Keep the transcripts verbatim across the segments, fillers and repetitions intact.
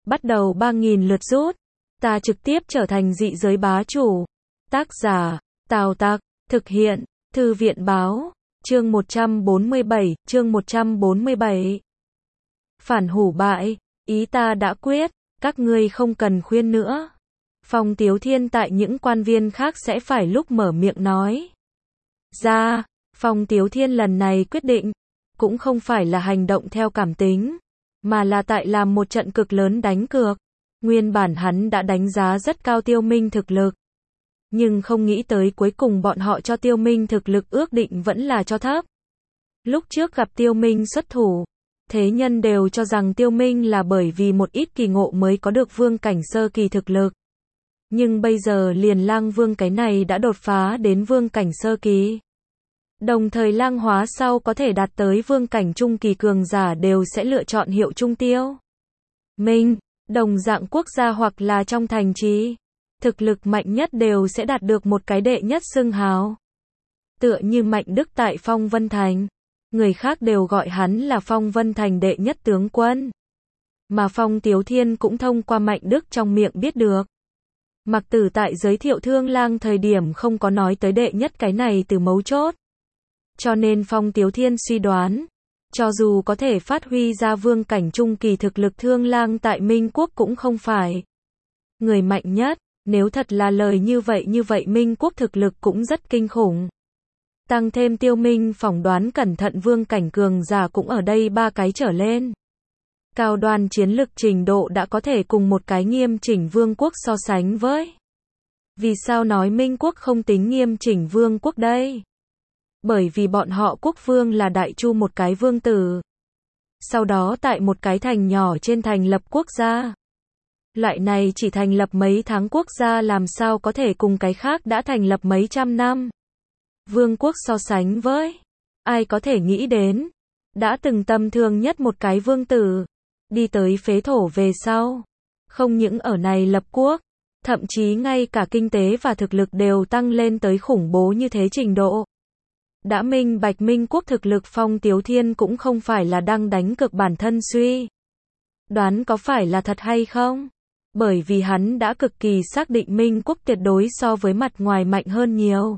bắt đầu ba nghìn lượt rút. Ta trực tiếp trở thành dị giới bá chủ. Tác giả, Tào Tặc, thực hiện, Thư viện báo, chương một trăm bốn mươi bảy, chương một trăm bốn mươi bảy. Phản hủ bại, ý ta đã quyết, các ngươi không cần khuyên nữa. Phong Tiếu Thiên tại những quan viên khác sẽ phải lúc mở miệng nói ra, Phong Tiếu Thiên lần này quyết định, cũng không phải là hành động theo cảm tính, mà là tại làm một trận cực lớn đánh cược. Nguyên bản hắn đã đánh giá rất cao Tiêu Minh thực lực, nhưng không nghĩ tới cuối cùng bọn họ cho Tiêu Minh thực lực ước định vẫn là cho thấp. Lúc trước gặp Tiêu Minh xuất thủ, thế nhân đều cho rằng Tiêu Minh là bởi vì một ít kỳ ngộ mới có được vương cảnh sơ kỳ thực lực. Nhưng bây giờ liền Lang Vương cái này đã đột phá đến vương cảnh sơ kỳ. Đồng thời lang hóa sau có thể đạt tới vương cảnh trung kỳ cường giả đều sẽ lựa chọn hiệu trung Tiêu Minh. Đồng dạng quốc gia hoặc là trong thành trì, thực lực mạnh nhất đều sẽ đạt được một cái đệ nhất xưng hào. Tựa như Mạnh Đức tại Phong Vân Thành, người khác đều gọi hắn là Phong Vân Thành đệ nhất tướng quân. Mà Phong Tiếu Thiên cũng thông qua Mạnh Đức trong miệng biết được. Mặc Tử tại giới thiệu Thương Lang thời điểm không có nói tới đệ nhất cái này từ mấu chốt. Cho nên Phong Tiếu Thiên suy đoán, cho dù có thể phát huy ra vương cảnh trung kỳ thực lực Thương Lang tại Minh Quốc cũng không phải người mạnh nhất. Nếu thật là lời như vậy như vậy Minh Quốc thực lực cũng rất kinh khủng. Tăng thêm Tiêu Minh phỏng đoán cẩn thận vương cảnh cường giả cũng ở đây ba cái trở lên. Cao đoan chiến lực trình độ đã có thể cùng một cái nghiêm chỉnh vương quốc so sánh với. Vì sao nói Minh Quốc không tính nghiêm chỉnh vương quốc đây? Bởi vì bọn họ quốc vương là Đại Chu một cái vương tử. Sau đó tại một cái thành nhỏ trên thành lập quốc gia. Loại này chỉ thành lập mấy tháng quốc gia làm sao có thể cùng cái khác đã thành lập mấy trăm năm vương quốc so sánh với. Ai có thể nghĩ đến, đã từng tầm thường nhất một cái vương tử, đi tới phế thổ về sau. Không những ở này lập quốc, thậm chí ngay cả kinh tế và thực lực đều tăng lên tới khủng bố như thế trình độ. Đã minh bạch Minh Quốc thực lực Phong Tiếu Thiên cũng không phải là đang đánh cược bản thân suy đoán có phải là thật hay không. Bởi vì hắn đã cực kỳ xác định Minh Quốc tuyệt đối so với mặt ngoài mạnh hơn nhiều.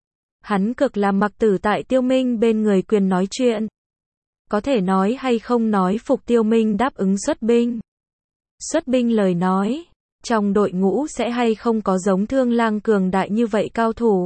Hắn cực là Mặc Tử tại Tiêu Minh bên người quyền nói chuyện. Có thể nói hay không nói phục Tiêu Minh đáp ứng xuất binh. Xuất binh lời nói, trong đội ngũ sẽ hay không có giống Thương Lang cường đại như vậy cao thủ.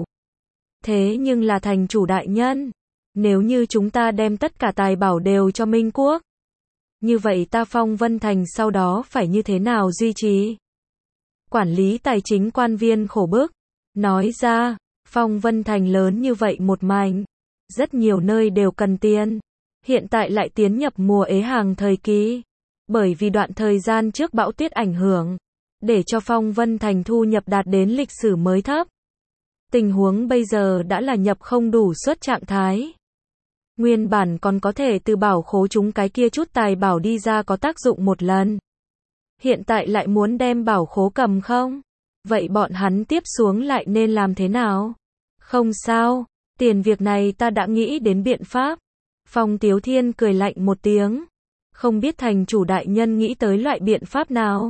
Thế nhưng là thành chủ đại nhân, nếu như chúng ta đem tất cả tài bảo đều cho Minh Quốc, như vậy ta Phong Vân Thành sau đó phải như thế nào duy trì? Quản lý tài chính quan viên khổ bức, nói ra, Phong Vân Thành lớn như vậy một mảnh, rất nhiều nơi đều cần tiền. Hiện tại lại tiến nhập mùa ế hàng thời kỳ, bởi vì đoạn thời gian trước bão tuyết ảnh hưởng, để cho Phong Vân Thành thu nhập đạt đến lịch sử mới thấp. Tình huống bây giờ đã là nhập không đủ suất trạng thái. Nguyên bản còn có thể từ bảo khố chúng cái kia chút tài bảo đi ra có tác dụng một lần. Hiện tại lại muốn đem bảo khố cầm không? Vậy bọn hắn tiếp xuống lại nên làm thế nào? Không sao, tiền việc này ta đã nghĩ đến biện pháp. Phong Tiếu Thiên cười lạnh một tiếng. Không biết thành chủ đại nhân nghĩ tới loại biện pháp nào?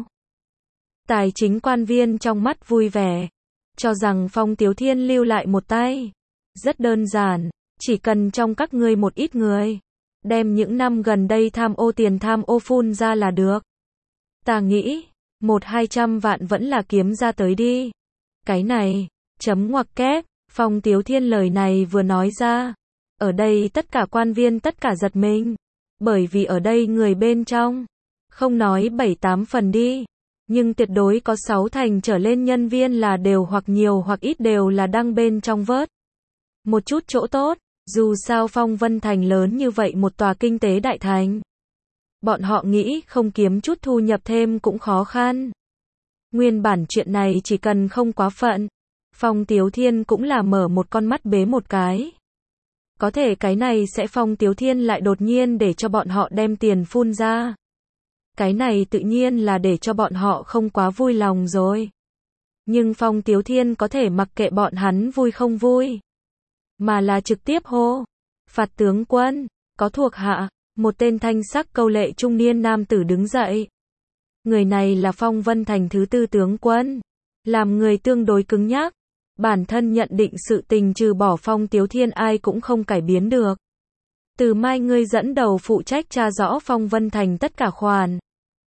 Tài chính quan viên trong mắt vui vẻ, cho rằng Phong Tiếu Thiên lưu lại một tay. Rất đơn giản, chỉ cần trong các ngươi một ít người, đem những năm gần đây tham ô tiền tham ô phun ra là được. Ta nghĩ, một hai trăm vạn vẫn là kiếm ra tới đi. Cái này, chấm ngoặc kép, Phong Tiếu Thiên lời này vừa nói ra. Ở đây tất cả quan viên tất cả giật mình. Bởi vì ở đây người bên trong, không nói bảy tám phần đi, nhưng tuyệt đối có sáu thành trở lên nhân viên là đều hoặc nhiều hoặc ít đều là đang bên trong vớt một chút chỗ tốt. Dù sao Phong Vân Thành lớn như vậy một tòa kinh tế đại thành, bọn họ nghĩ không kiếm chút thu nhập thêm cũng khó khăn. Nguyên bản chuyện này chỉ cần không quá phận, Phong Tiếu Thiên cũng là mở một con mắt bế một cái. Có thể cái này sẽ Phong Tiếu Thiên lại đột nhiên để cho bọn họ đem tiền phun ra. Cái này tự nhiên là để cho bọn họ không quá vui lòng rồi. Nhưng Phong Tiếu Thiên có thể mặc kệ bọn hắn vui không vui, mà là trực tiếp hô. Phạt tướng quân, có thuộc hạ. Một tên thanh sắc câu lệ trung niên nam tử đứng dậy. Người này là Phong Vân Thành thứ tư tướng quân, làm người tương đối cứng nhắc, bản thân nhận định sự tình trừ bỏ Phong Tiếu Thiên ai cũng không cải biến được. Từ mai ngươi dẫn đầu phụ trách tra rõ Phong Vân Thành tất cả khoản.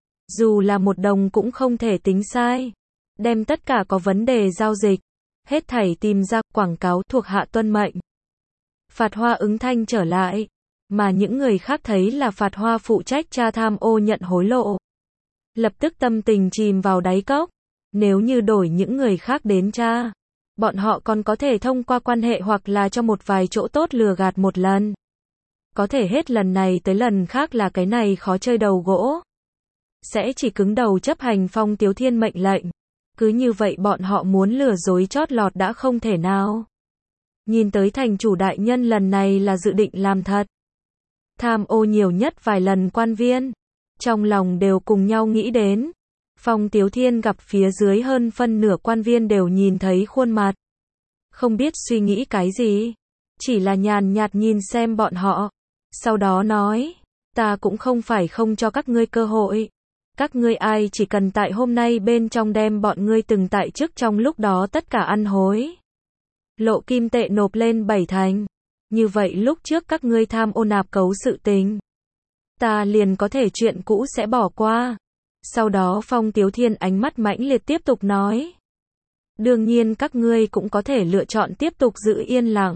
Dù là một đồng cũng không thể tính sai. Đem tất cả có vấn đề giao dịch, hết thảy tìm ra, quảng cáo, thuộc hạ tuân mệnh. Phạt Hoa ứng thanh trở lại, mà những người khác thấy là Phạt Hoa phụ trách tra tham ô nhận hối lộ. Lập tức tâm tình chìm vào đáy cốc, nếu như đổi những người khác đến tra, bọn họ còn có thể thông qua quan hệ hoặc là cho một vài chỗ tốt lừa gạt một lần. Có thể hết lần này tới lần khác là cái này khó chơi đầu gỗ. Sẽ chỉ cứng đầu chấp hành Phong Tiếu Thiên mệnh lệnh. Cứ như vậy bọn họ muốn lừa dối chót lọt đã không thể nào. Nhìn tới thành chủ đại nhân lần này là dự định làm thật. Tham ô nhiều nhất vài lần quan viên. Trong lòng đều cùng nhau nghĩ đến. Phong Tiếu Thiên gặp phía dưới hơn phân nửa quan viên đều nhìn thấy khuôn mặt. Không biết suy nghĩ cái gì. Chỉ là nhàn nhạt nhìn xem bọn họ. Sau đó nói, ta cũng không phải không cho các ngươi cơ hội. Các ngươi ai chỉ cần tại hôm nay bên trong đem bọn ngươi từng tại chức trong lúc đó tất cả ăn hối. Lộ kim tệ nộp lên bảy thành. Như vậy lúc trước các ngươi tham ô nạp cấu sự tình. Ta liền có thể chuyện cũ sẽ bỏ qua. Sau đó Phong Tiếu Thiên ánh mắt mãnh liệt tiếp tục nói. Đương nhiên các ngươi cũng có thể lựa chọn tiếp tục giữ yên lặng.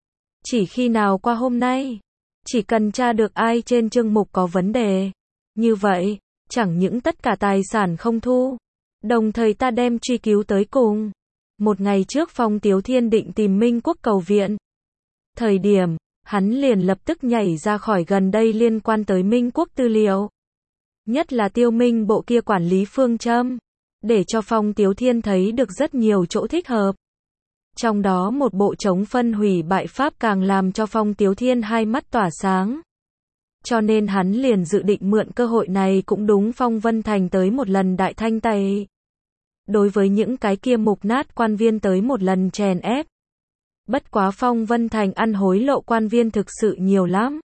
Chỉ khi nào qua hôm nay. Chỉ cần tra được ai trên chương mục có vấn đề. Như vậy, chẳng những tất cả tài sản không thu. Đồng thời ta đem truy cứu tới cùng. Một ngày trước Phong Tiếu Thiên định tìm Minh Quốc cầu viện. Thời điểm, hắn liền lập tức nhảy ra khỏi gần đây liên quan tới Minh Quốc tư liệu. Nhất là Tiêu Minh bộ kia quản lý phương châm. Để cho Phong Tiếu Thiên thấy được rất nhiều chỗ thích hợp. Trong đó một bộ chống phân hủy bại pháp càng làm cho Phong Tiếu Thiên hai mắt tỏa sáng. Cho nên hắn liền dự định mượn cơ hội này cũng đúng Phong Vân Thành tới một lần đại thanh tẩy. Đối với những cái kia mục nát quan viên tới một lần chèn ép. Bất quá Phong Vân Thành ăn hối lộ quan viên thực sự nhiều lắm.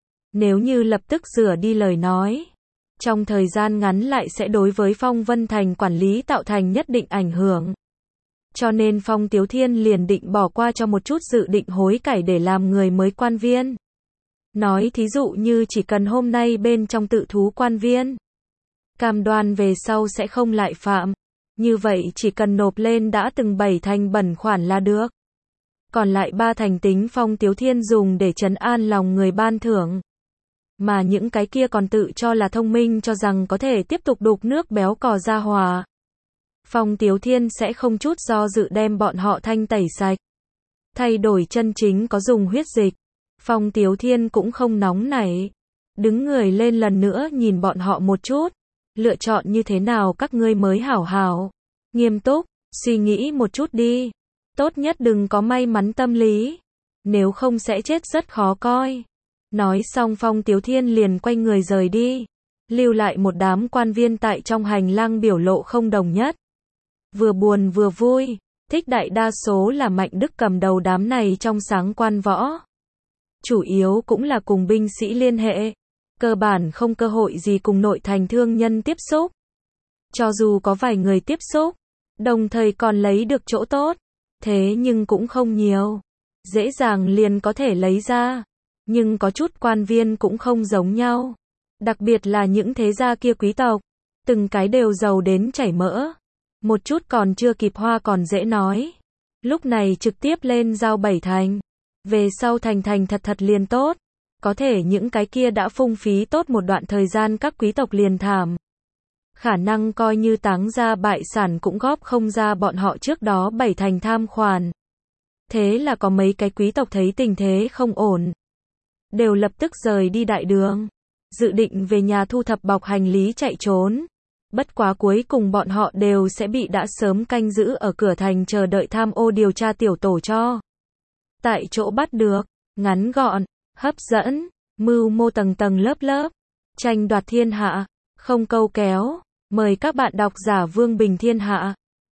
Nếu như lập tức rửa đi lời nói, trong thời gian ngắn lại sẽ đối với Phong Vân Thành quản lý tạo thành nhất định ảnh hưởng. Cho nên Phong Tiếu Thiên liền định bỏ qua cho một chút dự định hối cải để làm người mới quan viên. Nói thí dụ như chỉ cần hôm nay bên trong tự thú quan viên. Cam đoan về sau sẽ không lại phạm. Như vậy chỉ cần nộp lên đã từng bảy thành bẩn khoản là được. Còn lại ba thành tính Phong Tiếu Thiên dùng để trấn an lòng người ban thưởng. Mà những cái kia còn tự cho là thông minh cho rằng có thể tiếp tục đục nước béo cò ra hòa. Phong Tiếu Thiên sẽ không chút do dự đem bọn họ thanh tẩy sạch. Thay đổi chân chính có dùng huyết dịch. Phong Tiếu Thiên cũng không nóng nảy. Đứng người lên lần nữa nhìn bọn họ một chút. Lựa chọn như thế nào các ngươi mới hảo hảo. Nghiêm túc, suy nghĩ một chút đi. Tốt nhất đừng có may mắn tâm lý. Nếu không sẽ chết rất khó coi. Nói xong Phong Tiếu Thiên liền quay người rời đi. Lưu lại một đám quan viên tại trong hành lang biểu lộ không đồng nhất. Vừa buồn vừa vui. Thích đại đa số là Mạnh Đức cầm đầu đám này trong sáng quan võ. Chủ yếu cũng là cùng binh sĩ liên hệ. Cơ bản không cơ hội gì cùng nội thành thương nhân tiếp xúc. Cho dù có vài người tiếp xúc, đồng thời còn lấy được chỗ tốt. Thế nhưng cũng không nhiều. Dễ dàng liền có thể lấy ra. Nhưng có chút quan viên cũng không giống nhau. Đặc biệt là những thế gia kia quý tộc. Từng cái đều giàu đến chảy mỡ. Một chút còn chưa kịp hoa còn dễ nói. Lúc này trực tiếp lên giao bảy thành. Về sau thành thành thật thật liền tốt. Có thể những cái kia đã phung phí tốt một đoạn thời gian các quý tộc liền thảm. Khả năng coi như táng ra bại sản cũng góp không ra bọn họ trước đó bảy thành tham khoản. Thế là có mấy cái quý tộc thấy tình thế không ổn. Đều lập tức rời đi đại đường. Dự định về nhà thu thập bọc hành lý chạy trốn. Bất quá cuối cùng bọn họ đều sẽ bị đã sớm canh giữ ở cửa thành chờ đợi tham ô điều tra tiểu tổ cho. Tại chỗ bắt được, ngắn gọn, hấp dẫn, mưu mô tầng tầng lớp lớp, tranh đoạt thiên hạ, không câu kéo. Mời các bạn đọc giả Vương Bình Thiên Hạ.